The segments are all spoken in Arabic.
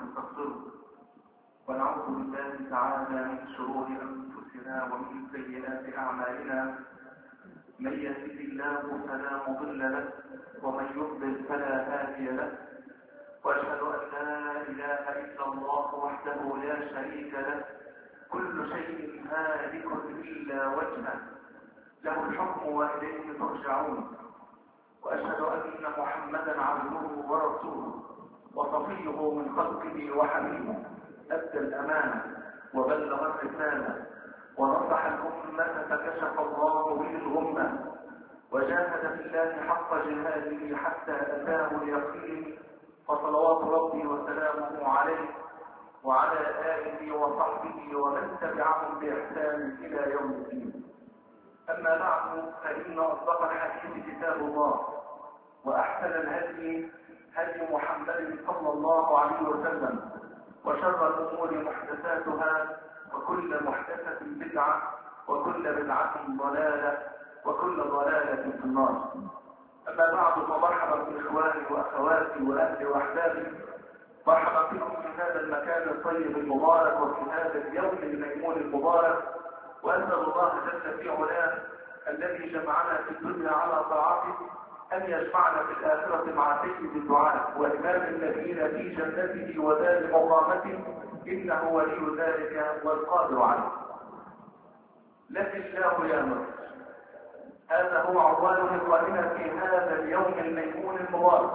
ونستغفره ونعوذ بالله تعالى من شرور أنفسنا ومن سيئات أعمالنا. من يهده الله فلا مضل له ومن يضلل فلا هادي له، وأشهد أن لا إله إلا الله وحده لا شريك له، كل شيء هالك إلا وجهه، له الحكم وإليه ترجعون. وأشهد أن محمدا عبده ورسوله وصفيه من خلقه وحبيبه، أدى الأمانة وبلغ الرسالة ونصح الأمة فكشف الله به الغمة، وجاهد في الله حق جهاده حتى أتاه اليقين، فصلوات ربي وسلامه عليه وعلى آله وصحبه ومن تبعهم بإحسان إلى يوم الدين. أما بعد، فإن أصدق الحديث كتاب الله، وأحسن الهدي هدي محمد صلى الله عليه وسلم، وشر الأمور محدثاتها، وكل محدثة بدعة، وكل بدعة ضلالة، وكل ضلالة في النار. أما بعد، فمرحبا بإخواني وأخواتي وأهلي وأحبابي، مرحبا بكم في هذا المكان الطيب المبارك وفي هذا اليوم الميمون المبارك. وأسأل الله جل في علاه الذي جمعنا في الدنيا على طاعته أن يجمعنا في الآخرة مع سيد الدعاء وإمام النبيين في جنته ودار مقامته، إنه ولي ذلك والقادر عليه. لك الله يا مصر، هذا هو عنوان لقائنا في هذا اليوم الميمون المبارك.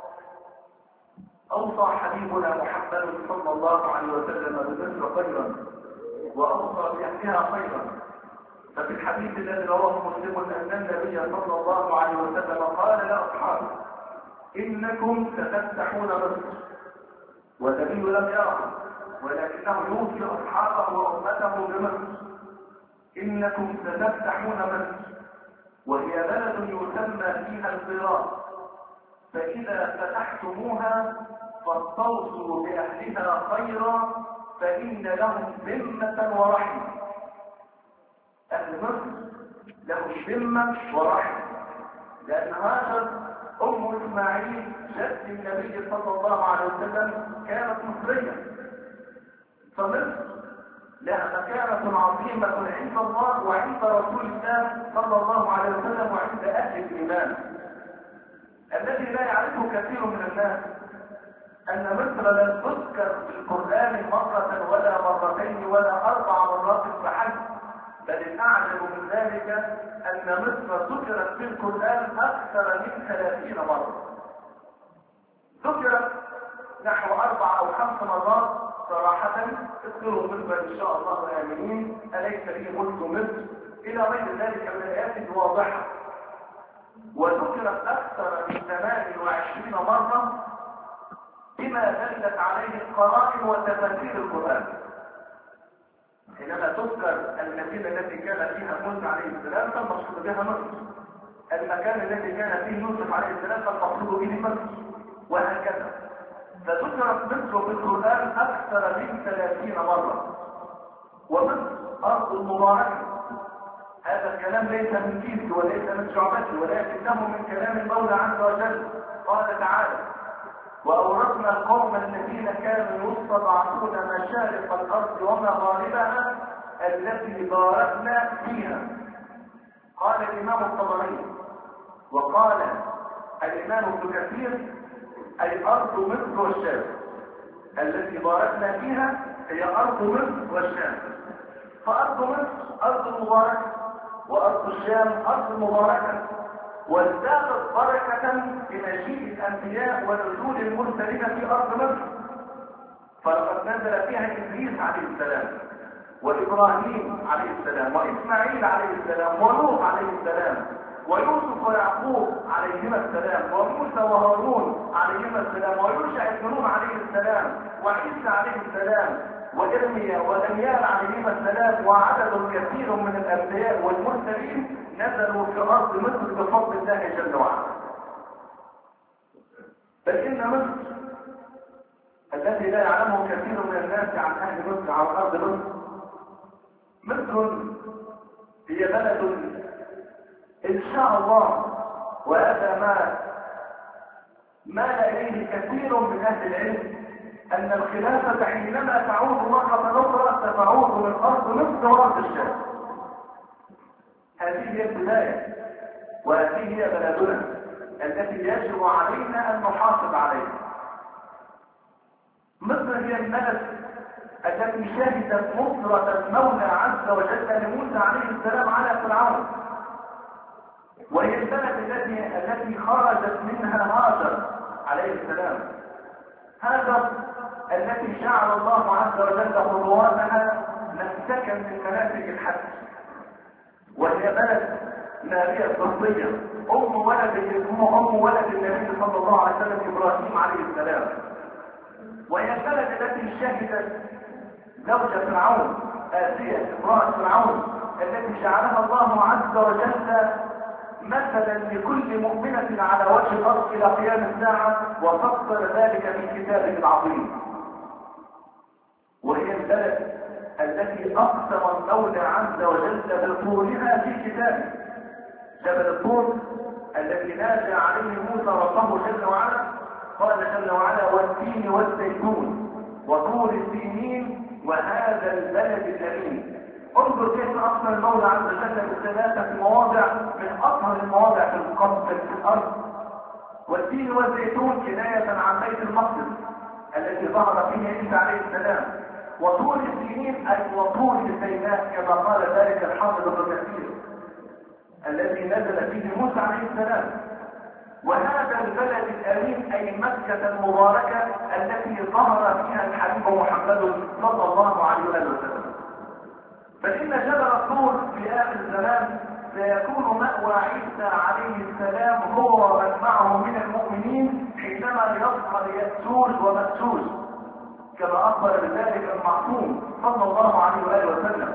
أوصى حبيبنا محمد صلى الله عليه وسلم بمصر خيرا، وأوصى بأهلها خيرا. ففي الحديث الذي رواه مسلم أن النبي صلى الله عليه وسلم قال لأصحابه: إنكم ستفتحون مصر. والنبي لم يره، ولكنه يوصي أصحابه وأمته بمصر. إنكم ستفتحون مصر، وهي بلد يسمى فيها القراء، فإذا فتحتموها فاستوصوا بأهلها خيرا، فإن لهم ذمة ورحمة. أهل مصر لهم ذمة ورحمة، لأن هاجر أم إسماعيل جد النبي صلى الله عليه وسلم كانت مصرية، فمصر لها مكانة عظيمة عند الله وعند رسول الله صلى الله عليه وسلم وعند أهل الإيمان. الذي لا يعرفه كثير من الناس أن مصر لم تذكر في القرآن مرة ولا مرتين ولا 4 مرات فحسب، بل الأعجب من ذلك أن مصر ذكرت في القرآن أكثر من 30 مرة. ذكرت نحو 4 أو 5 مرات صراحة: اذكروا مصر إن شاء الله آمنين، أليس لي ملك مصر، إلى غير ذلك من الآيات الواضحة. وذكرت أكثر من 28 مرة بما دلت عليه القرائن وتفاسير القرآن. حينما تذكر المدينة التي كان فيها موسى عليه السلام فالمقصود بها مصر، المكان الذي كان فيه يوسف عليه السلام فالمقصود به مصر، وهكذا. فذكرت مصر في القرآن أكثر من 30 مرة. ومصر أرض مباركة، هذا الكلام ليس من كيسي وليس من شعبتي، ولكنه من كلام المولى عز وجل. قال تعالى: وأورثنا القوم الذين كانوا يستضعفون مشارق الأرض ومغاربها التي باركنا فيها. قال الإمام الطبري وقال الإمام ابن كثير: أي أرض مصر والشام، التي باركنا فيها هي أرض مصر والشام. فأرض مصر أرض مباركة، وأرض الشام أرض مباركة، وازدادت بركة بمجيء الأنبياء ونزول المرسلين في أرض مصر. فلقد نزل فيها إدريس عليه السلام، وإبراهيم عليه السلام، وإسماعيل عليه السلام، ولوط عليه السلام، ويوسف ويعقوب عليهما السلام، وموسى وهارون عليهما السلام، ويوشع بن نون عليه السلام، وعيسى عليه السلام، وإرميا ودانيال عليهما السلام، وعدد كثير من الأنبياء والمرسلين نزلوا في أرض مصر بفضل الله جل وعلا. بل إن مصر الذي لا يعلمه كثير من الناس عن أهل مصر عن أرض مصر، مصر هي بلد إن شاء الله، وهذا ما مال إليه كثير من أهل العلم، أن الخلافة حينما تعود مرة أخرى ستعود من أرض مصر وأرض الشام. هذه هي البداية، وهذه هي بلدنا التي يجب علينا أن نحافظ عليها. مصر هي البلد التي شهدت نصرة المولى عز وجل لموسى عليه السلام على فرعون، وهي البلد التي خرجت منها هاجر عليه السلام. هاجر التي جعل الله عز وجل خطواتها مسكا من مناسك الحج، وهي بلد نارية قبطية أم ولد النبي صلى الله عليه وسلم إبراهيم عليه السلام، وهي البلد التي شهدت زوجة فرعون آسيا امرأة فرعون التي جعلها الله عز وجل مثلا لكل مؤمنة على وجه الأرض إلى قيام الساعة، وفصل ذلك في كتابه العظيم. وهي البلد التي أقسم المولى عز وجل بطولها في كتابه، جبل الطور الذي نادى عليه موسى ربه جل وعلا، قال جل وعلا: والتين والزيتون وطور السينين وهذا البلد الأمين. انظر كيف أقسم المولى عز وجل بثلاثة مواضع من أطهر المواضع في الأرض. والتين والزيتون كناية عن بيت المقدس الذي ظهر فيه عيسى عليه السلام، وطور السينين أي وطور سيناء كما قال ذلك الحافظ ابن كثير الذي نزل فيه موسى عليه السلام. وهذا البلد الأمين أي مكة المباركة التي ظهر فيها الحبيب محمد صلى الله عليه وسلم. فإن جبل الطور في آخر الزمان سيكون مأوى عيسى عليه السلام هو ومن معه من المؤمنين حينما يظهر يأجوج ومأجوج، كما أخبر بذلك المعصوم صلى الله عليه وآله وسلم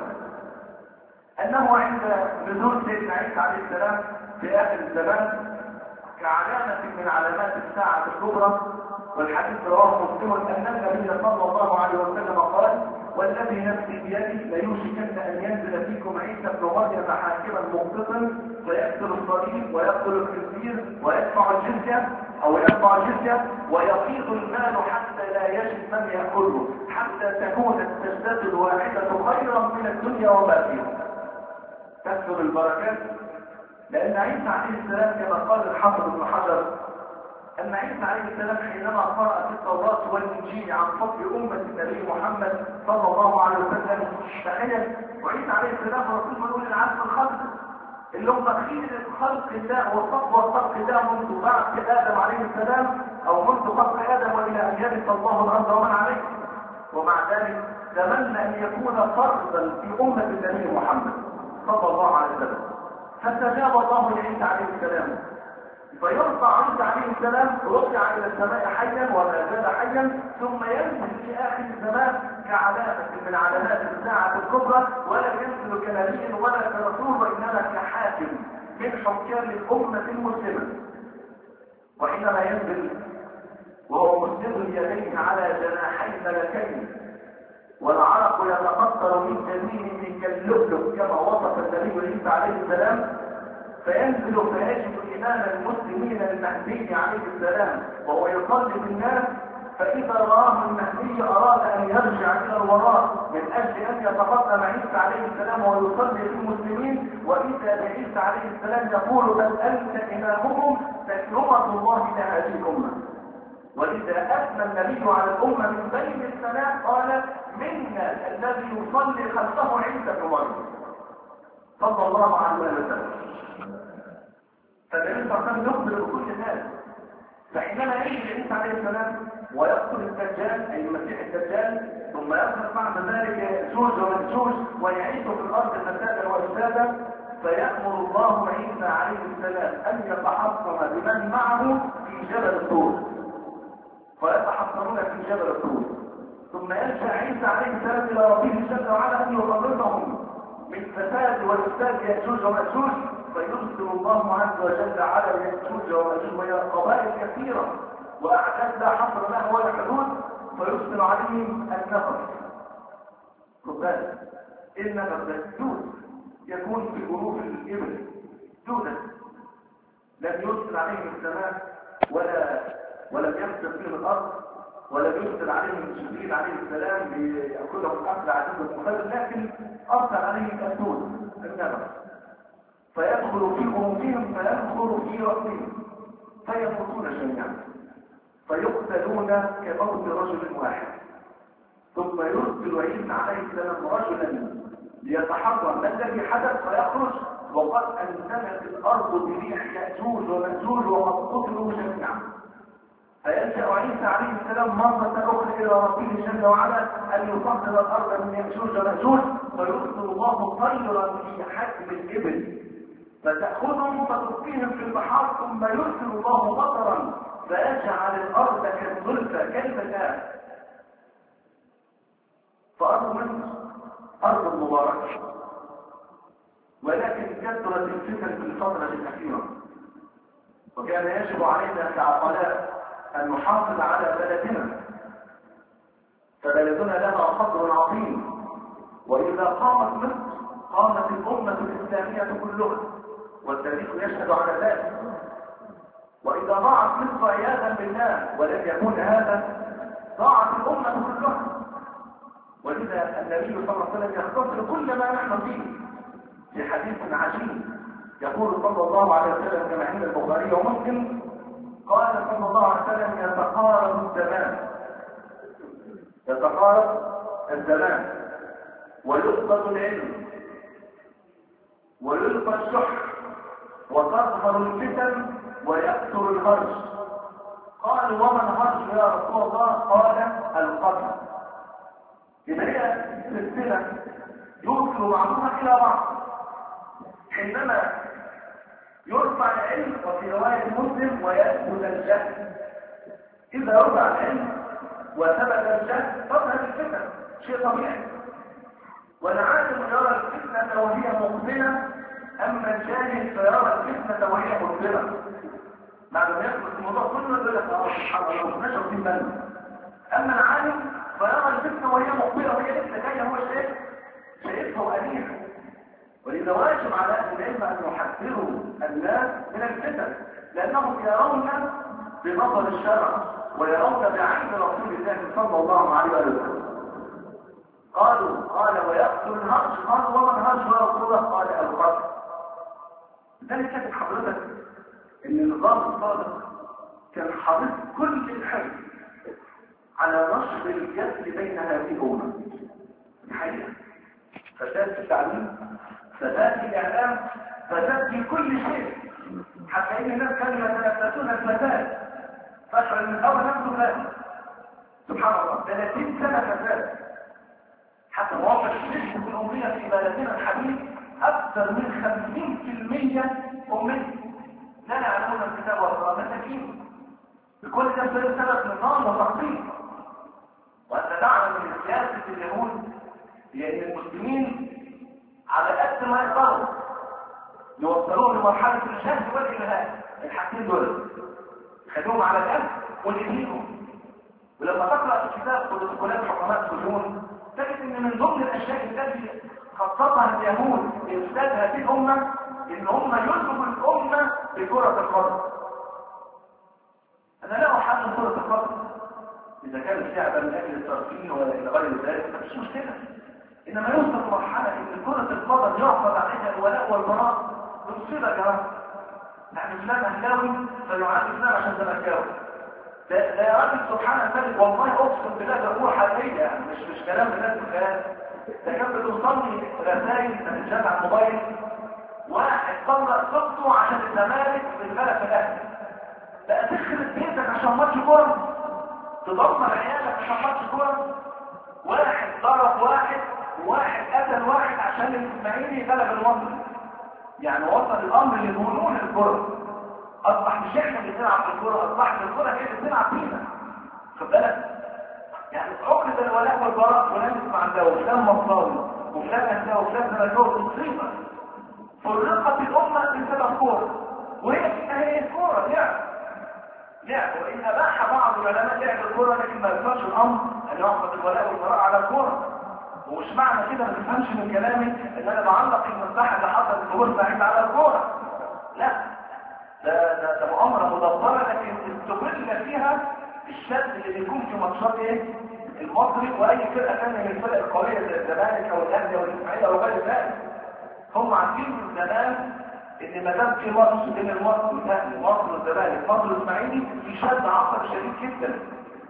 أنه عند نزول سيدنا عيسى عليه السلام في آخر الزمان كعلامة من علامات الساعة الكبرى، والحديث رواه مسلم أن النبي صلى الله عليه وسلم قال: والذي نفسي بيده ليوشكن أن ينزل فيكم عيسى ابن مريم حاكما مقسطا فيقتل الصليب ويقتل الخنزير ويدفع الجزية ويفيض المال حتى لا يجد من يأكله، حتى تكون السجدة الواحدة خيرا من الدنيا وما فيها. تكثر البركات، لأن عيسى عليه السلام كما قال الحافظ ابن حجر أن عيسى عليه السلام حينما قرأ في التوراة والإنجيل عن فضل أمة النبي محمد صلى الله عليه وسلم، تخيل وعيسى عليه السلام رسول من العزم الخلق اللي هم خير خلق الله وصفوة خلق الله منذ بعث آدم عليه السلام أو منذ خلق آدم وإلى أن يرث الله الأرض ومن عليه، ومع ذلك تمنى أن يكون فردا في أمة النبي محمد صلى الله عليه وسلم، فاستجاب الله لعيسى عليه السلام، فيرفع عيسى عليه السلام رفع الى السماء حيا وما زال حيا، ثم ينزل في اخر الزمان كعلامه من علامات الساعه الكبرى، ولا ينزل كنبي ولا كرسول وانما كحاكم من حكام الامه المسلمه. وحينما ينزل وهو مسند يديه على جناحي ملكين والعرق يتقطر من جبينه كاللؤلؤ كما وصف النبي عيسى عليه السلام، فينزل فيجد إمام المسلمين المهدي عليه السلام وهو يصلي بالناس، فإذا رآه المهدي أراد أن يرجع إلى الوراء من أجل أن يتقدم عيسى عليه السلام ويصلي في المسلمين، وإذا بعيسى عليه السلام يقول: بل أنت إمامهم تكرمة الله لهذه الأمة. وإذا أثنى النبي على الأمة من بين السماء قال: منا الذي يصلي خلفه عيسى بن مريم صلى الله عليه وسلم. فالنبي صلى الله عليه وسلم يخبر بكل الناس، فحينما يجي عيسى عليه السلام ويقتل الدجال أي المسيح الدجال، ثم يخلق بعد ذلك يأجوج ومأجوج ويعيش في الأرض فسادا وإفسادا، فيأمر الله عيسى عليه السلام أن يتحصن بمن معه في جبل الطور، فيتحصنون في جبل الطور، ثم يرجع عيسى عليه السلام إلى ربه جل وعلا أن يخلصهم من فساد وإفساد يأجوج ومأجوج، فيرسل الله عز وجل على يأجوج ومأجوج وهي قبائل كثيرة وأعداد لا حصر لها ولا حدود، فيرسل عليهم النفر. قبائل النفر ده دود يكون في جروف الإبل دودا، لم يرسل عليهم السماء ولم يمسك فيه الأرض، ولم يرسل عليهم جبريل عليه السلام ليأخذهم أكل عدد المخالف، لكن أرسل عليهم الدود النبأ فيدخل في قلوبهم فيدخل في رأسهم فيموتون جميعا فيقتلون كموت رجل واحد. ثم يرسل عيسى عليه السلام رجلا ليتحرر ما الذي حدث فيخرج وقد انزلت الارض بريح ياجوج وماجوج وقد قتلوا جميعا. فيلجا عيسى عليه السلام مره اخرى الى ربه جل وعلا ان يطهر الارض من ياجوج وماجوج، فيرسل الله طيرا في حجم الابل فتاخذهم فتلقيهم في البحار، ثم يرسل الله مطرا فيجعل الارض كالظلفه كالفتاه. فارض مصر ارض مباركه، ولكن كثرت الفتن في الفتره الاخيره، وكان يجب علينا كعقلاء ان نحافظ على بلدنا، فبلدنا لنا قدر عظيم، واذا قامت مصر قامت الامه الاسلاميه كلها، والتاريخ يشهد على ذلك. واذا ضاعت مصر عياذا بالله ولم يكن هذا ضاعت الامه كلها. ولذا النبي صلى الله عليه وسلم يختصر كل ما نحن فيه في حديث عجيب، يقول صلى الله عليه وسلم كما عند البخاري ومسلم، قال صلى الله عليه وسلم: يتقارب الزمان ويقبض العلم ويلقى الشح وتظهر الفتن ويكثر الهرج. قالوا: وما الهرج يا رسول الله؟ قال: القتل. إذا هي سلسلة يوصل بعضها إلى بعض. حينما يرفع العلم، وفي رواية مسلم: ويثبت الجهل. إذا رفع العلم وثبت الجهل تظهر الفتن، شيء طبيعي. والعالم يرى الفتنة وهي مقبلة، أما الجاهل فيرى الفتنة وهي مقبلة. بعد ما يخلص الموضوع كله يقول لك: سبحان الله نشر في بالنا. أما العالم فيرى الفتنة وهي مقبلة، وهي لسه جاية، هو شايفها وأليها. ولذا واجب على أهل العلم أن يحذروا الناس من الفتن، لأنهم يرون بنظر الشرع ويرون بعين رسول الله صلى الله عليه وسلم. قال: ويقتل الهرج. قالوا: وما الهرج يا رسول الله؟ قال: القتل. لذلك كانت حضرتك ان النظام الصادق كان حريص كل الحرص على نشر الجسد بين هذه الامه. الحقيقه فساد في التعليم، فساد في الاعلام، فساد في كل شيء، حتى ان الناس كانوا يتنافسون الفساد. فاشعر ان الاول نفسه فاسد، سبحان الله، 30 سنه فساد، حتى مواقع الشرك الاميه في بلدنا الحديث اكثر من 50% اميه لا يعلمون الكتاب والقران، مساكين. بكل ده سبب نظام وتخطيط. وانت تعلم من سياسه اليهود هي ان المسلمين على قد ما يقدروا يوصلون لمرحله الجهل والالهام، الحاجتين دول خلوهم على الأرض ونهيهم. ولما تقرأ في كتاب بروتوكولات حكماء السجون تجد ان من ضمن الاشياء التي خططها اليهود لإفساد هذه الامة ان هم يلزموا الامة بكرة القدم. انا لا احمل كرة القدم اذا كانت لعبة من اجل الترفيه ولا الى غير ذلك فمش مشكلة، انما يوصل مرحلة ان كرة القدم يعقد عليها الولاء والبراء بمصيبة يا جماعة. نحن فلان اهلاوي فيعاني فلان عشان زملكاوي. ده يا راجل سبحان الملك، والله اقسم بالله ده هو حقيقي، يعني مش كلام الناس الخيال. ده كان بتوصلني رسائل من الجامعة الموبايل، واحد طلق صوته عشان الزمالك بالبلد في الاهلي. بقى تخرب بيتك عشان ماتش كوره، تدمر عيالك عشان ماتش كوره. واحد ضرب واحد وواحد قتل واحد عشان الاسماعيلي غلب المصري. يعني وصل الامر لجنون الكره. اصبح مش احنا اللي بنلعب في الكره، اصبحت الكره هي اللي بتلعب فينا. خد بالك؟ يعني عقد الولاء والبراء، فلان اسمع ده وفلان مصراوي وفلان اهلاوي وفلان زملكاوي، مصيبه. فرقت الامه بسبب كوره، وهي فيها هي الكوره لعب. وان اباح بعض العلماء لعب الكوره، لكن ما يفهمش الامر ان يعقد الولاء والبراء على الكوره. ومش معنى كده ما تفهمش من كلامي ان انا بعلق المساحه اللي حصلت في بورسعيد على الكوره. لا، ده مؤامره مدبره لكن استغل فيها الشد اللي بيكون في ماتشات ايه المصري واي فرقه ثانيه من الفرق القويه زي الزمالك او الاهلي او الاسماعيلي او غير ذلك. هم عارفين من زمان ان ما دام في ماتش بين المصري والاهلي، مصر والزمالك، مصر والاسماعيلي، في شد عصبي شديد جدا.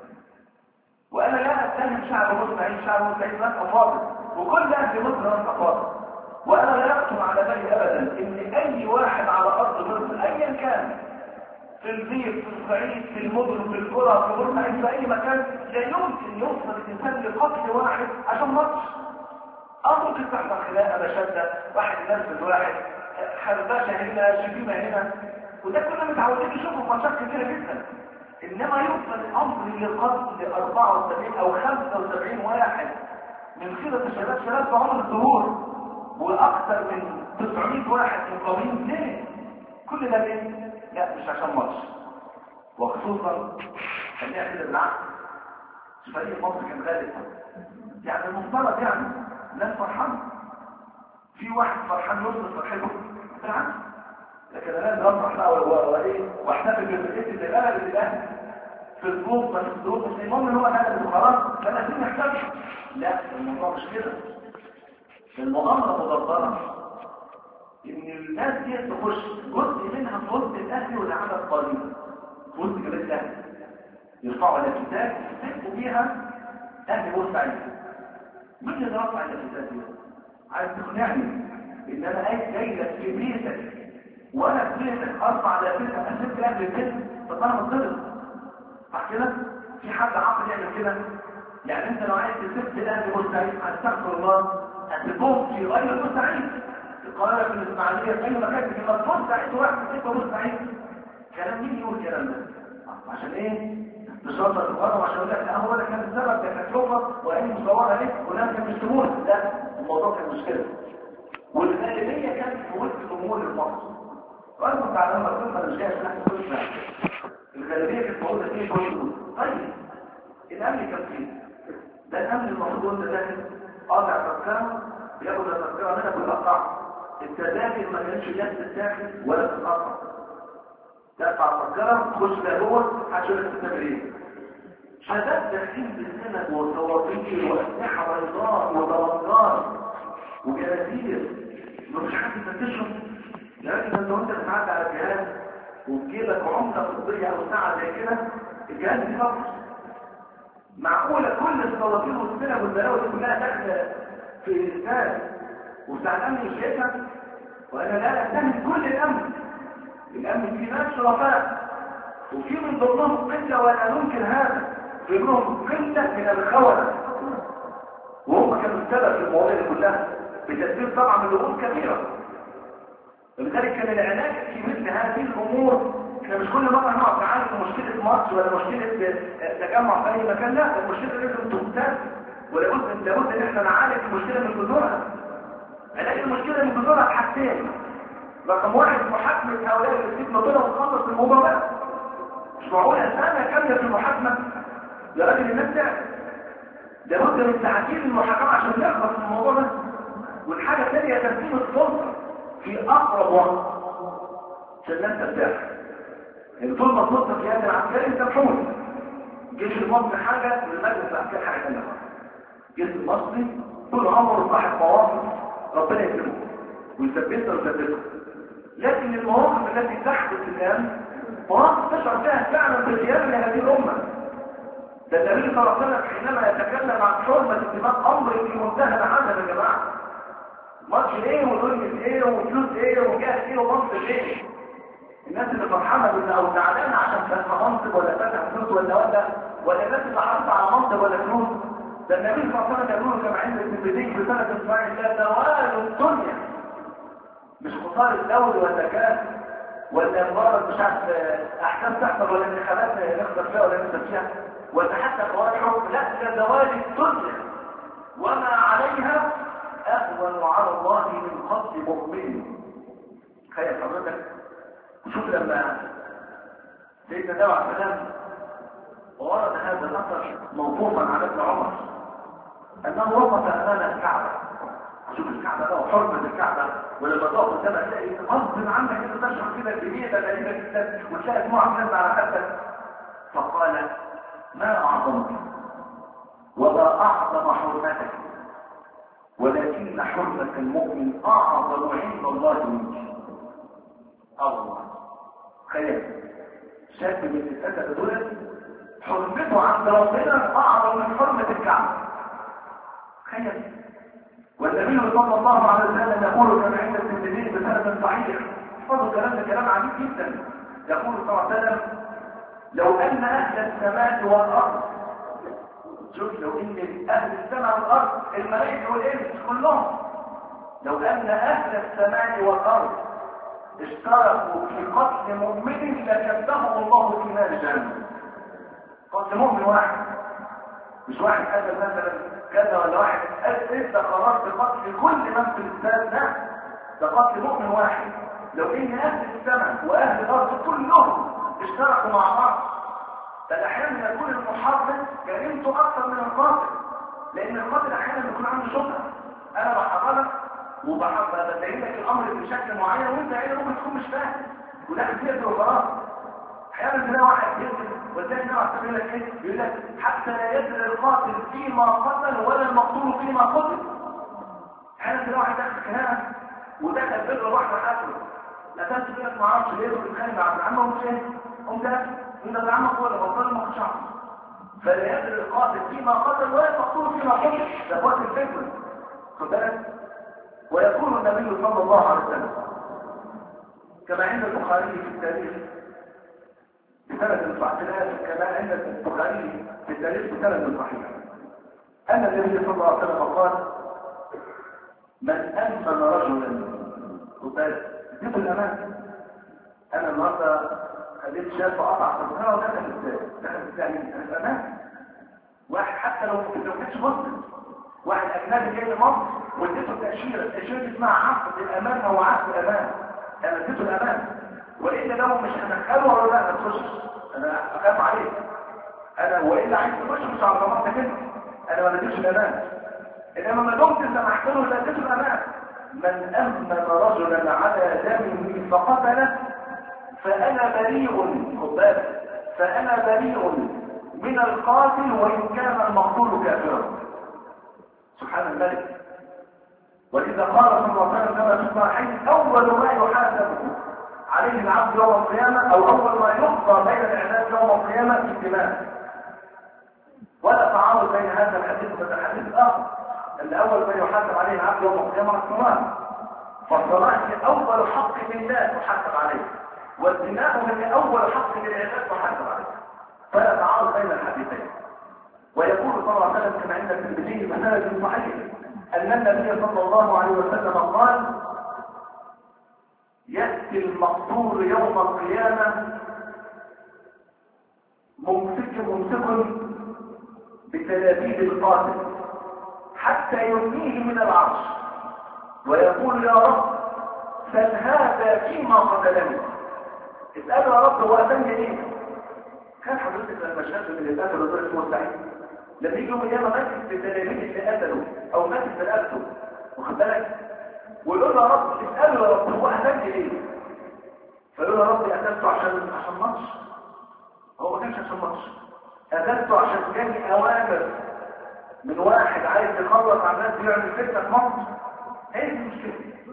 وانا لا اتهم شعب مصر، شعب مصر ناس افاضل، وكل اهل مصر ناس افاضل، وانا لا يخطر على بالي ابدا ان اي واحد على ارض مصر ايا كان، في الريف، في الصعيد، في المدن، في القرى، في بورسعيد، في اي مكان، لا يمكن يوصل الانسان لقتل واحد عشان ماتش. ممكن تحصل خناقه مشاده، واحد ينزل واحد، خربشه هنا، شتيمه هنا، وده كنا متعودين نشوفه في ماتشات كتيره جدا. انما يوصل الامر لقتل 74 او 75 واحد من خيرة الشباب، شباب في عمر الظهور، واكثر من 900 واحد مقاومين. ليه؟ كل ده ليه؟ لا مش عشان ماتش. وخصوصا خلينا كده بالعكس، فريق مصر كان غالب، يعني المفترض يعني الناس فرحان، في واحد فرحان يوصل فرحته بالعكس، لكن انا لازم افرح بقى وايه واحتفل بالفرقتي اللي غلبت الاهلي في الظروف، بس الظروف مش المهم ان هو غلب وخلاص لما عايزين نحتفل. لا، الموضوع مش كده. المؤامره مدبره ان الناس دي تخش جزء منها في وسط الاهلي والعدد قليل في وسط جبال الاهلي، يرفعوا الافتتاح يستهدفوا بيها اهل بورسعيد. مين اللي رفع الافتتاح دي؟ عايز تقنعني ان انا جاي لك في بيتك وانا في بيتك ارفع الافتتاح اسيب اهل البيت؟ طب انا بتضرب صح كده؟ في حد عاقل يعمل كده؟ يعني انت لو عايز تسيب اهل بورسعيد هتستغفر الله هتسيبهم في غير بورسعيد، القاهرة في الإسماعيلية في أي مكان في مصر سعيد واحد في بورسعيد. كلام مين يقول الكلام ده؟ عشان إيه؟ بشرط الغرب عشان يقول لك لا هو ده كان السبب، ده كانت لغة وأي مصورة ليه وناس كانوا بيشتموها. لا، الموضوع كان مشكلة، والغالبية كانت في وسط الأمور المصر. وأنا كنت على لما أقول أنا مش جاي عشان أحكي كل شيء. الغالبية كانت موجودة فيه كل. طيب الأمن كان فيه، ده الأمن المفروض وأنت داخل قاطع تذكرة بياخد التذكرة منك ويقطعها. التذاكر ما كانتش جت تتاخد ولا تتقطع، تقطع التذكره تخش بقى جوه هتشوف تتاكل ايه. شباب داخلين بالسند وصواريخ واسلحه بيضاء وطلقات وجرافير، مفيش حد يفتشهم. لكن انت وانت بتعدي على الجهاز وفي جيبك عمله فضيه او ساعه زي كده، الجهاز بيفكر. معقوله كل الصواريخ والسلم والبلاوي دي كلها داخله في الانسان وبتاع الامن مش شايفها؟ وانا لا اتهم كل الامن. الامن فيه ناس شرفاء وفي من ضمنهم قله ولا ننكر هذا، في منهم قله من الخونه وهم كانوا السبب في المواضيع دي كلها بتدبير طبعا من ضغوط كثيره. ولذلك كان العلاج في مثل هذه الامور، احنا مش كل مره نقعد نعالج مشكله مصر ولا مشكله تجمع في اي مكان، لا، المشكله لازم تمتد ولابد ان احنا نعالج المشكله من جذورها. علاج المشكله من جذورها بحاجتين: رقم واحد محاكمه هؤلاء اللي في مطلوبه وتخلص الموضوع ده. مش معقول سنه كامله في المحاكمه يا راجل، الناس تعرف لابد من تعديل المحاكمه عشان نخلص من الموضوع ده. والحاجه الثانيه تسليم السلطه في اقرب وقت عشان الناس ترتاح. يعني طول ما السلطه في يد العسكري انت محول. الجيش المصري حاجه والمجلس العسكري حاجه ثانيه. الجيش المصري طول عمره صاحب مواقف ربنا يكرمه ويثبتنا ويثبتنا، لكن المواقف التي تحدث الان مواقف تشعر فيها فعلا بخيانه لهذه الامه. ده النبي صلى الله عليه وسلم حينما يتكلم عن حرمه الدماء امر في منتهى العدل يا جماعه. ماتش ايه وظلم ايه وفلوس ايه وجاه ايه ومنصب ايه؟ الناس اللي فرحانه او زعلانه عشان فتح منصب ولا فتح فلوس ولا الناس اللي حاطه على منصب ولا فلوس. ده النبي صلى الله عليه وسلم يقول كما عند ابن بديك في سنه اسماعيل الله: زوال الدنيا مش خساره الدولة ولا كاس ولا مجرد مش عارف احكام تحصل ولا انتخابات نخسر فيها ولا نكسب فيها ولا حتى قواعد حكم، لا، ده زوال الدنيا وما عليها اهون على الله من قتل مؤمن. تخيل حضرتك، شوف لما سيدنا داوود عليه السلام ورد هذا الاثر موقوفا على ابن عمر انه وقف امام الكعبه. شوف الكعبه بقى وحرمه الكعبه، ولما تقف قدامها تلاقي غصب عنك انت تشعر كده بنيه غريبه جدا وتلاقي دموع بتنزل على خدك. فقال: ما اعظمك ولا اعظم حرمتك، ولكن حرمة المؤمن اعظم عند الله منك. الله خير شاب من الاسد دول حرمته عند ربنا اعظم من حرمة الكعبة. خير. والنبي صلى الله عليه وسلم يقول كما عند الترمذي بسند صحيح، احفظوا الكلام ده كلام عجيب جدا، يقول صلى الله عليه وسلم: لو ان اهل السماء والارض، شوف، لو ان اهل السماء والارض الملائكه والانس كلهم، لو ان اهل السماء والارض اشتركوا في قتل مؤمن لكتبه الله في نار جهنم. قتل مؤمن واحد، مش واحد قتل مثلا كذا ولا واحد ادى قرار بقتل كل من في الاسلام، لا، ده قتل مؤمن واحد. لو ان اهل السماء واهل الارض كلهم اشتركوا مع بعض، فاحيانا يكون المحرم جريمته اكثر من القاتل، لان القاتل احيانا يكون عنده شبهه، انا بحرمك وببين لك الامر بشكل معين وانت عينك ممكن تكون مش فاهم وده كتير وخلاص. احيانا تلاقي واحد يقتل وتلاقي نوع يقول لك ايه؟ يقول لك حتى لا يدري القاتل فيما قتل ولا المقتول فيما قتل. احيانا تلاقي واحد دخل كهانه ودخل بدر واحده حاكم، لا تنسى يقول لك ما اعرفش ليه بتتخانق مع ابن عمه ومش ايه؟ قمت انت ابن عمك هو اللي غلطان ما كنتش عارف. فلا يدري القاتل فيما قتل ولا المقتول فيما قتل، ده قاتل الفكر. خد بالك؟ ويقول النبي صلى الله عليه وسلم كما عند البخاري في التاريخ بسند صحيح، كما عند البخاري في التاريخ بسند صحيح، ان النبي صلى الله عليه وسلم قال: من امن رجلا، اديته الامان. انا النهارده خليت شاب قطع صدرها ودخل التعليم، انا في امان. واحد حتى لو ما كانش مسلم، واحد اجنبي جاي لمصر واديته التاشيره اسمها عقد الامان او عقد الامان، انا اديته الامان. والا لو مش هدخله ولا لا تخش، انا اخاف عليك انا، والا عايز تخش مش على ضمانتك انت، انا ما اديتش الامان. انما ما دمت سمحت له لا اديته الامان. من امن رجلا على دمه فقتله فانا بريء، خد بالك، فانا بريء من القاتل وان كان المقتول كافرا. سبحان الملك. ولذا قال صلى الله عليه وسلم كما في الصحيحين: اول ما يحاسب عليه العبد يوم القيامه، او اول ما يقضى بين العباد يوم القيامه الدماء. ولا تعارض بين هذا الحديث وبين الحديث الاخر، ان اول ما يحاسب عليه العبد يوم القيامه الصلاه، فالصلاه هي اول حق لله تحاسب عليه، والدماء هي اول حق للعباد تحاسب عليه، فلا تعارض بين الحديثين. ويقول صلى الله عليه وسلم كما عند الترمذي بسند صحيح ان النبي صلى الله عليه وسلم قال: ياتي المقتول يوم القيامه ممسك بتلابيب القاتل حتى يرميه من العرش ويقول: يا رب سل هذا فيما قتلني. اساله يا رب هو قتلني ايه؟ كان حضرتك لما شاف من اللي قتله دول اسمه سعيد، لما يجي يوم القيامه ماسك بتلاميذ اللي قتله او ماسك برقبته، واخد بالك، ويقول له: يا رب اساله يا رب هو قتلني ليه؟ فيقول له: يا رب قتلته عشان ماتش. هو ما كانش عشان ماتش، قتلته عشان جاني اوامر من واحد عايز يخلص على الناس بيعمل فتنه في مصر. ايه المشكله؟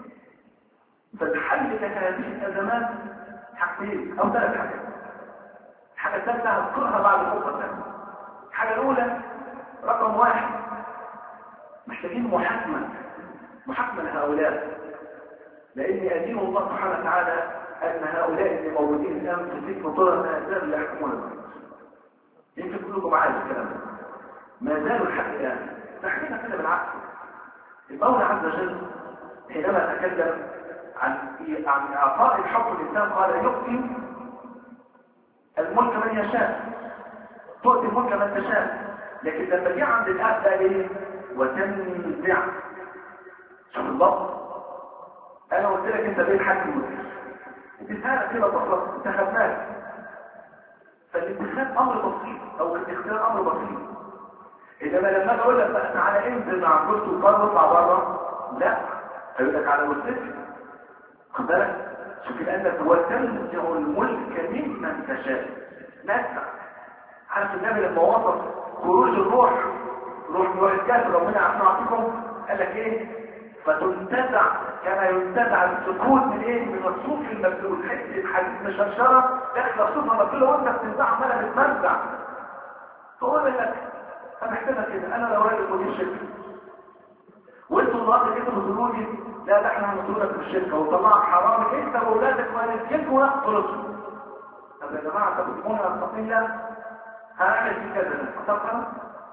فالحل لهذه الازمات حاجتين او ثلاث حاجات. الحاجه الثالثه هذكرها بعد الخطوه الثانيه. الحاجه الاولى، رقم واحد، محتاجين محاكمه لهؤلاء، لان ادين الله سبحانه وتعالى ان هؤلاء اللي موجودين الان في سجن طرق ما زالوا يحكمون الناس. يمكن كلكم معايا الكلام ده، ما زالوا لحد الان. تحكينا كده بالعكس. المولى عز وجل حينما تكلم عن اعطاء الحكم للانسان قال: يؤتي الملك من يشاء، تؤتي الملك من تشاء. لكن لما جه عند الآب ده ايه؟ وتنزع. شوف الله، انا قلت لك انت ليه الحاكم الملك؟ انتهاء كده بسيط، انتخبناك. فالانتخاب امر بسيط او الاختيار امر بسيط. انما لما اقول لك بقى تعالى انزل مع كرسي وقرر واطلع بره، لا، هيقول لك على مستشفى. خد بالك، شوف الان وتنزع الملك ممن تشاء، نزع عارف النبي لما وصف خروج الروح، روح الكافر ربنا يعطيكم، قال لك ايه؟ فتنتزع كما ينتزع السكوت من ايه؟ من الصوف المبلول، حته حديد مشرشره داخله صوفها مبلوله وانت بتنزعها عماله بتمزع. فقول لك فمحتاجه كده، انا لو راجل مدير شركه وانتوا النهارده كده بتقولوا لي لا ده احنا هنطردك من الشركه وطلعك حرام انت واولادك ونسيبكم ونخرجوا. طب يا جماعه طب تكونوا مستقيم، هعمل في كذا طبعا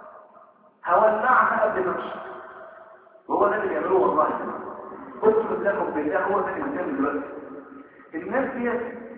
هولعها قبل ما امشي. وهو ده اللي بيعملوه والله. اقسم لكم بالله هو ده اللي بيعمل دلوقتي. الناس دي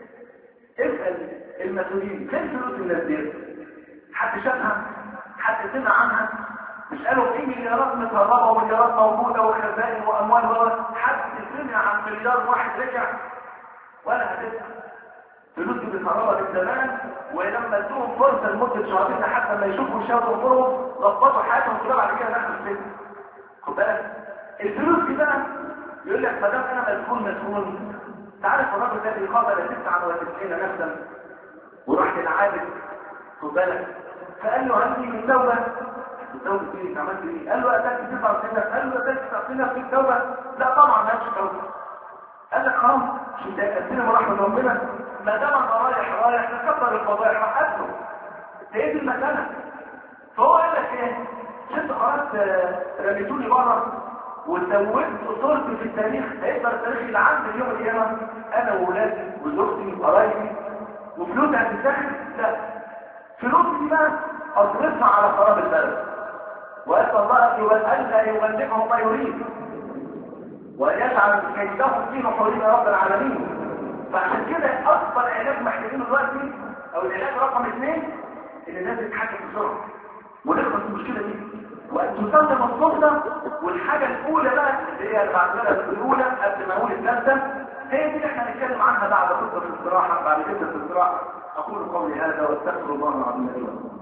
اسال المسؤولين فين فلوس الناس دي؟ حد شافها؟ حد سمع عنها؟ مش قالوا في مليارات متهربه ومليارات موجوده وخزائن واموال ولا حد سمع عن مليار واحد رجع؟ ولا هتسمع. فلوس دي متهربه من زمان، ولما ادوهم فرصه لمده شهرين لحد ما يشوفوا شافوا امورهم ظبطوا حياتهم كلها بعد كده دخلوا السجن. خد بالك الفلوس دي بقى يقول لك ما دام انا مسؤول تعرف الراجل ده اللي قابل 99 نفسا وراح للعابد. خد بالك فقال له هل دي من توبه؟ التوبه دي انت عملت ايه؟ قال له اتاك 99. قال له اتاك 99 في التوبه؟ لا طبعا ما فيش توبه. قال لك خلاص مش انت قدمنا رحمه ربنا، ما دام انا رايح تكبر الفضائح وحده هي دي المساله. فهو قال لك ايه؟ شفت خلاص رميتوني بره وزودت صورتي في التاريخ، هيقدر التاريخ اللي عندي يوم القيامه انا واولادي وزوجتي وقرايبي وفلوسي هتتاخد؟ لا، فلوسي دي بقى اصرفها على خراب البلد، واسال الله ان يبلغهم ما يريد وان يجعل كيدهم في نحورهم يا رب العالمين. فعشان كده اكبر علاج محتاجينه دلوقتي او العلاج رقم 2 ان الناس تتحكم بسرعه ونخلص المشكله دي وان تسلم السلطه. والحاجه الاولى بقى اللي هي المعلومه الاولى قبل ما اقول الثالثه هي دي اللي احنا هنتكلم عنها بعد خطه الاستراحه، بعد كده الاستراحه. اقول قولي هذا واستغفر الله العظيم لي ولكم.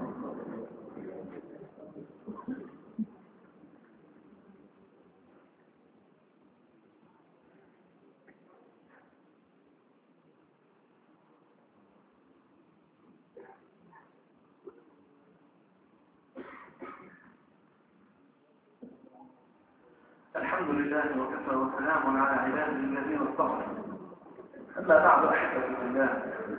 الحمد لله وكفى وسلام على عباده الذين اصطفى. اما بعد احبتي في الله،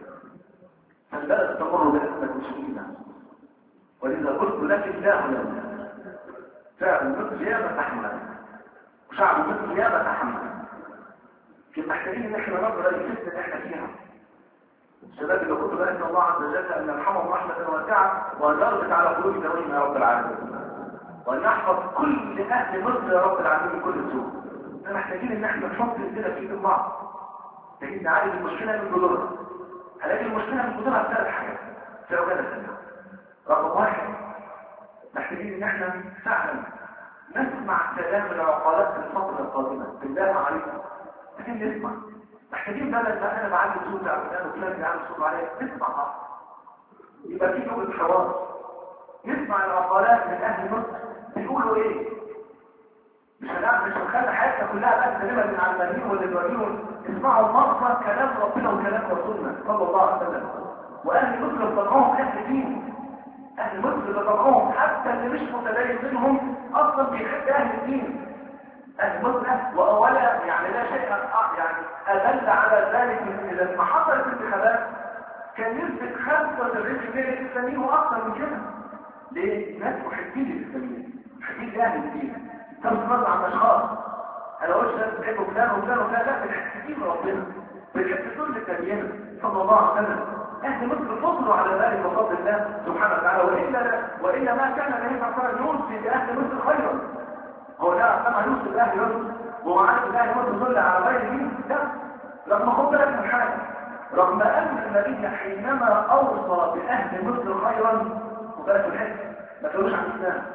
فالبلد تمر بأزمة شديدة، ولذا قلت لك الله لنا فعل مصر ياما تحمل وشعب مصر ياما تحمل. في محتاجين ان احنا نظر الفتنه اللي احنا فيها. الشباب اللي كنت بأن الله عز وجل ان يرحمهم رحمه واسعه وان يربط على قلوب ذويهم يا رب العالمين، وان يحفظ كل اهل مصر يا رب العالمين كل سوء. احنا محتاجين ان احنا نحط ايدينا في بعض، محتاجين نعالج المشكله من جذورها. هنلاقي المشكله من جذورها بثلاث حاجات في اوجاد السنه. رقم 1 محتاجين ان احنا فعلا نسمع كلام العقلاء في الفتره القادمه. بالله عليكم محتاجين نسمع. محتاجين بدل ما انا بعلم صوتي على فلان وفلان بيعلم صوته عليا نسمع بعض، يبقى في لغه حوار. نسمع العقلاء من اهل مصر بيقولوا ايه. مش هنخلي حياتنا كلها بقى كلمه من علمانيين ولا دوليين. اسمعوا مصر كلام ربنا وكلام رسولنا صلى الله عليه وسلم. واهل مصر بطبعهم اهل دين، اهل مصر بطبعهم حتى اللي مش متدين منهم اصلا بيحب اهل الدين. اهل مصر واولا يعني لا شيء يعني ادل على ذلك من لما حصلت الانتخابات كان نسبه 75% للاسلاميين واكثر من كده. ليه؟ ناس محبين للاسلاميين، محبين لاهل الدين. تنظر عن اشخاص انا قلت ناس بيحبوا فلان وفلان وفلان، لا بنحب ربنا، بنحب كل التدين صلى الله عليه وسلم. اهل مصر فضلوا على ذلك بفضل الله سبحانه وتعالى، والا ما كان النبي صلى الله عليه وسلم يوصي لاهل مصر خيرا. هو لا سمع يوصي لاهل مصر وهو عارف ان اهل مصر ظل على غير دين؟ لا، رغم خد بالك من حاجه، رغم ان النبي حينما اوصى باهل مصر خيرا خد بالك من حاجه ما تقولوش عن الاسلام.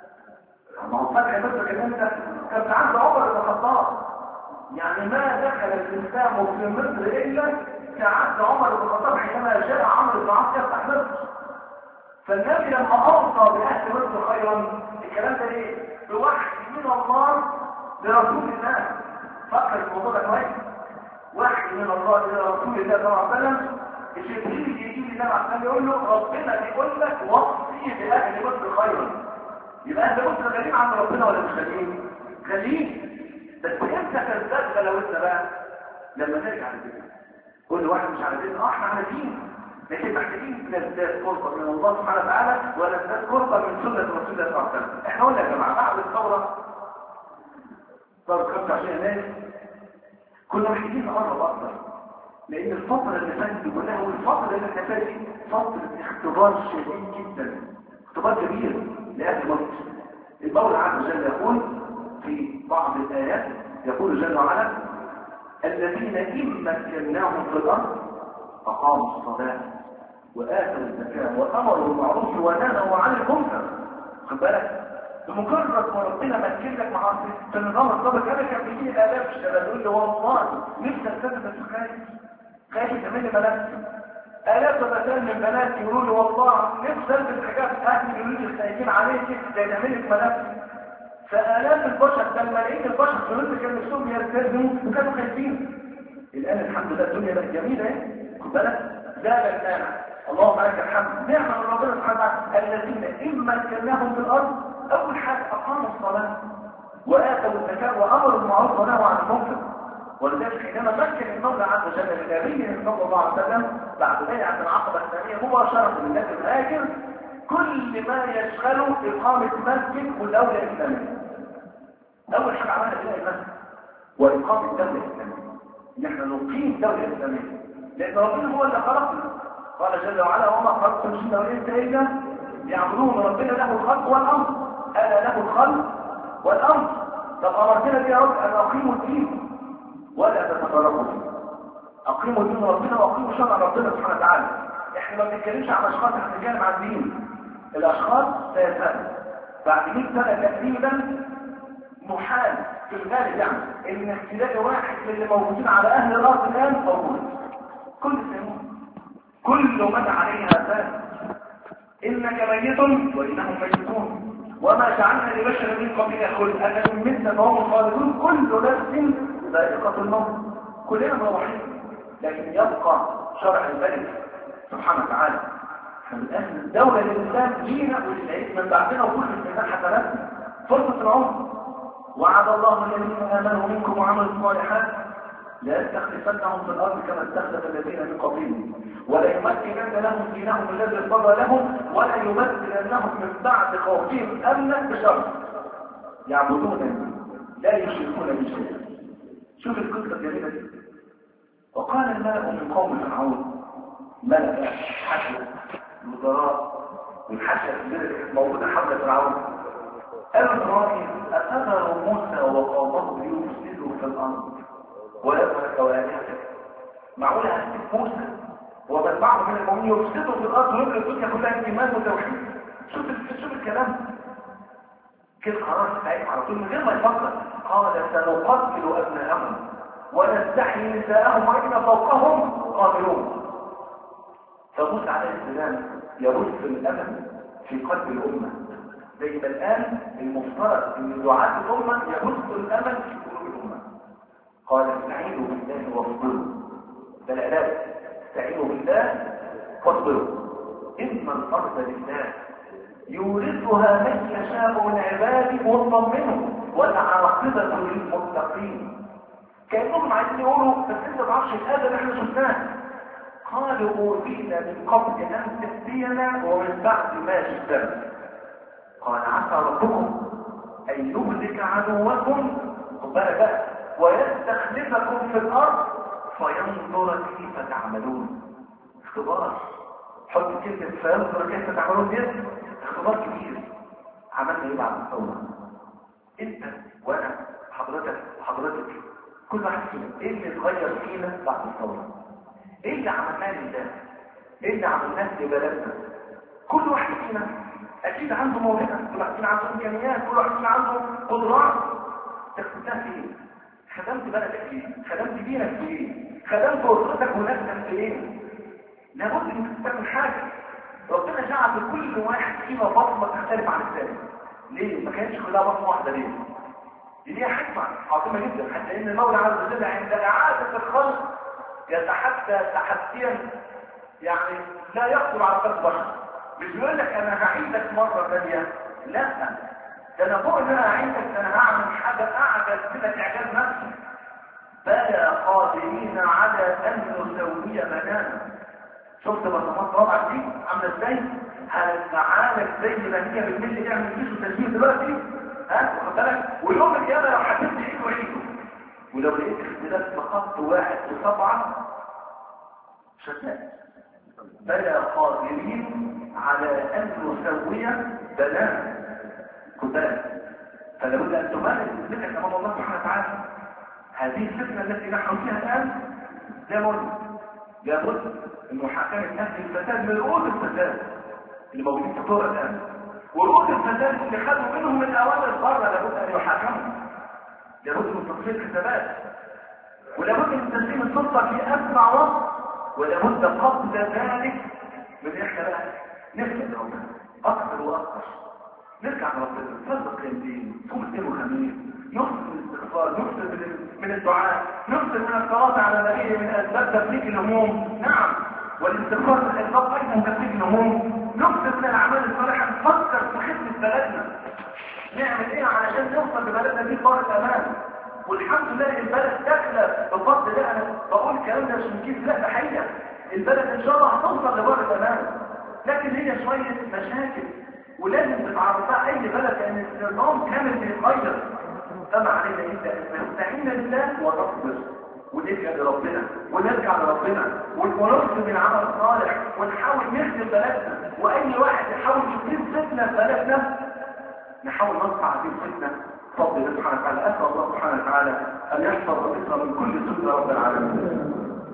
ما هو فتح مصر كان عند عمر بن الخطاب، يعني ما دخل الاسلام في مصر الا كعهد عمر بن الخطاب حينما جاء عمرو بن العاص يفتح مصر. فالنبي لما اوصى باهل مصر خيرا الكلام ده ايه؟ بوحي من الله لرسول الله. فكر في الموضوع ده كويس. وحي من الله الى رسول الله صلى الله عليه وسلم الجبريل يجي لي ده عشان يقول له ربنا بيقول لك وصي باهل مصر خيرا. يبقى اهل مصر غاليين عند ربنا ولا مش غاليين؟ غاليين. بس امتى تزداد غلاوتنا بقى؟ لما نرجع للدين. كل واحد مش على دين، احنا على دين، لكن محتاجين نزداد قربا من الله سبحانه وتعالى ونزداد قربا من سنه رسول الله صلى الله عليه وسلم. احنا قلنا يا جماعه بعد الثوره ثوره 25 يناير كنا محتاجين نقرب اكتر، لان الفتره اللي فاتت دي كلها والفتره اللي فاتت دي فتره اختبار شديد جدا، اختبار كبير لاهل مصر. المولى عز وجل يقول في بعض الايات، يقول جل وعلا: الذين إن مكناهم في الأرض أقاموا الصلاة وآتوا الزكاة وأمروا بالمعروف ونهوا عن المنكر. خد بالك، بمجرد ما ربنا مكن لك معاصي في النظام السابق، أنا كان بيجي آلاف الشباب يقول لي والله نفسي أستاذ بس خايف تعمل لي ملابس. آلاف مثلا من بناتي يقولوا لي والله نفسي ألبس حاجات أهلي يقولوا لي خايفين عليكي زي تعمل لك ملابس. فآلاف البشر لما لقيت البشر في مصر كانوا نفسهم يلتزموا وكانوا خايفين. الآن الحمد لله الدنيا بقت جميلة اهي، خد بالك، زاد الآن اللهم لك الحمد، نعمة من ربنا سبحانه وتعالى. الذين إن مكناهم في الأرض أول حاجة أقاموا الصلاة وآتوا الزكاة وأمروا بالمعروف ونهوا عن المنكر. ولذلك حينما مكن المولى عز وجل لنبيه صلى الله عليه وسلم بعد بيعة العقبة الثانية مباشرة للنبي الهاجر كل ما يشغله إقامة مسجد والدولة الإسلامية. أول حاجة عملها بناء المسجد وإقامة الدولة الإسلامية. نحن نقيم دولة إسلامية لأن ربنا هو اللي خلقنا. قال جل وعلا: وما خلقت الجن والإنس إلا ليعبدون. ربنا له الخلق والأمر، ألا له الخلق والأمر. طب أمرتنا بيه يا رب أن أقيموا الدين ولا تتفرقوا فيه. أقيموا دين ربنا وأقيموا شرع ربنا سبحانه وتعالى. إحنا ما بنتكلمش عن أشخاص، إحنا بنتكلم عن دين. الأشخاص سيزال بعد 100 سنة تقريبا، محال في الغالب يعني ان تلاقي واحد من اللي موجودين على اهل الارض الان موجود. كل سنين كل من عليها فان، انك ميت وانهم ميتون وما جعلنا لبشر من قبلك خلد افإن مت فهم خالدون كل نفس ذائقة الموت. كلنا مروحين، لكن يبقى شرع الملك سبحانه وتعالى. فالان الدولة للاسلام لينا وللعيد من بعدنا وكل الانسان حسناتنا فرصة العمر. وعد الله الذين آمنوا منكم وعملوا الصالحات لا يستخلفنهم في الأرض كما استخلف الذين من قبلهم وليمكنن لهم دينهم الذي ارتضى لهم وليبدلنهم من بعد خوفهم أمنا بشرط يعبدون لا يشركون به شيئا. شوف القصة الجميلة دي. وقال الملأ من قوم فرعون، ملأ حشد الوزراء والحشد موجودة حول فرعون، قالوا إبراهيم أتذر موسى وقومه ليفسدوا في الأرض ويترك آلهتك؟ معقولة هسيب موسى ومن معه من المؤمنين يفسدوا في الأرض ويبقى الدنيا كلها إيمان وتوحيد؟ شوف الكلام كده قرار سعيد على طول من غير ما يفكر. قال سنقتل أبناءهم ونستحيي نساءهم وإنا فوقهم قادرون. فموسى عليه السلام يبث الأمل في قلب الأمة، زي ما الآن المفترض ان دعاة الأمة يبثوا الأمل في قلوب الأمة. قال استعينوا بالله واصبروا. ده العلاج، استعينوا بالله واصبروا. إن الأرض لله يورثها من يشاء من عباده واطمئنوا والعاقبة للمتقين. كأنهم عايزين يقولوا بس انت ما تعرفش الآية اللي احنا شفناها. قالوا أوذينا من قبل أن تأتينا ومن بعد ما جئتنا. قال عسى ربكم أن يهلك عدوكم بقى ويستخلفكم في الأرض فينظر كيف تعملون. اختبار. حط كلمة فينظر كيف تعملون دي اختبار كبير. عملنا ايه بعد الثورة؟ انت وانا حضرتك كل واحد فينا ايه اللي اتغير فينا بعد الثورة؟ ايه اللي عملناه لله؟ ايه اللي عملناه لبلدنا؟ كل واحد فينا اكيد عنده موهبه، كل واحد فينا عنده امكانيات، كل واحد فينا عنده قدرات. تخدمها في ايه؟ خدمت بلدك في ايه؟ خدمت دينك في ايه؟ خدمت اسرتك ونفسك في ايه؟ لابد انك تعمل حاجه. ربنا جعل لكل واحد فينا بصمه تختلف عن الثاني. ليه؟ ما كانتش كلها بصمه واحده ليه؟ دي ليها حكمه عظيمه جدا، حتى ان المولى عز وجل عند اعاده الخلق يتحدى تحديا يعني لا يخطر على قلب بشر. مش بيقول لك انا هعيدك مرة ثانية، لا، ده انا فوق ان انا هعيدك انا هعمل حاجة اعجز منك اعجاز نفسي. بلى قادرين على ان نسوي بنانا. شفت بصمات رابعة دي عاملة ازاي؟ هنتعالج زي ما هي بالملي يعمل فيش وتسجيل دلوقتي، واخد بالك؟ ويوم القيامة لو حددت ايده وعيده، ولو لقيت اختلاف بخط واحد وسبعة شتات. بلى قادرين على ان نسوي بنانا. خد بالك، فلابد ان تمارس ذكرك امام الله سبحانه وتعالى. هذه الفتنة التي نحن فيها الان لابد ان محاكمة اهل الفساد من رؤوس الفساد اللي موجودين في الدور الان، ورؤوس الفساد اللي خدوا منهم من اوامر بره لابد ان يحاكموا. لابد من تصفية الحسابات، ولابد من تسليم السلطة في اسرع وقت، ولابد قبل ذلك من احنا بقى نسلم ربنا اكثر واكثر، نرجع لربنا، نصدق الدين، صوم الاثنين والخميس، نكثر من الاستغفار، نكثر من الدعاء، نكثر من الصلاه على نبيه من اسباب تفريج الهموم، نعم، والاستغفار من اسباب ايضا تفريج الهموم، نكثر من الاعمال الصالحه، نفكر في خدمه بلدنا، نعمل ايه علشان نوصل لبلدنا دي دار الامان. والحمد لله البلد داخله بفضل ده. انا بقول الكلام ده مش من كيف، لا، ده حقيقه. البلد ان شاء الله هتوصل لبار الامان، لكن هي شويه مشاكل ولازم تتعرض لها اي بلد، لان النظام كامل بيتغير. فما علينا الا ان نستعين بالله ونصبر ونلجا لربنا ونرجع لربنا ونرسم العمل الصالح ونحاول نخدم بلدنا. واي واحد يحاول يثير فتنه في بلدنا نحاول نصنع هذه الفتنه بفضل الله سبحانه وتعالى. اسال الله سبحانه وتعالى ان يحفظ مصر من كل سوء رب العالمين.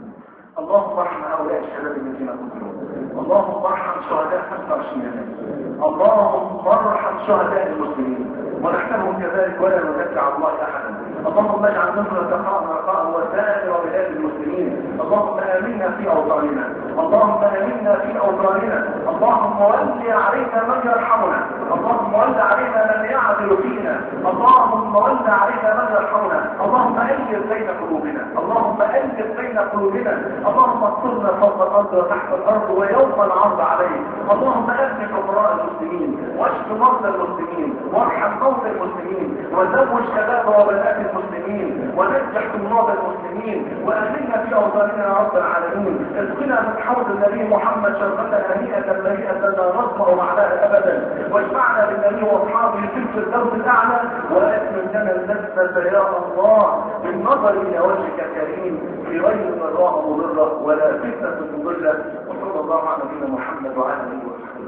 اللهم ارحم هؤلاء الشباب الذين قتلوا، اللهم ارحم شهداء 25 اللهم ارحم شهداء المسلمين ونحسبهم كذلك ولا نذكر على الله احدا. اللهم اجعل مصر سخاء رخاء وسائر بلاد المسلمين. اللهم امنا في اوطاننا، اللهم امنا في اوطاننا. اللهم ول علينا من يرحمنا، اللهم ول علينا من يعدل فينا، اللهم ول علينا من يرحمنا. اللهم الف بين قلوبنا، اللهم الف بين قلوبنا. اللهم اصرنا فوق الارض وتحت الارض ويوم العرض عليه. اللهم اغني فقراء المسلمين واشف مرضى المسلمين وارحم موتى المسلمين وزوج شباب وبنات المسلمين ونجح طلاب المسلمين وامنا في اوطاننا يا رب العالمين. اسقنا من حوض النبي محمد شربة هنيئة مريئة لا نظمأ بعدها ابدا، واجمعنا بالنبي واصحابه في الفردوس الاعلى، واكمل لنا اللذة يا الله بالنظر الى وجهك الكريم في غير ضراء مضرة ولا فتنة مضلة. وصلى الله على نبينا محمد وعلى اله وصحبه.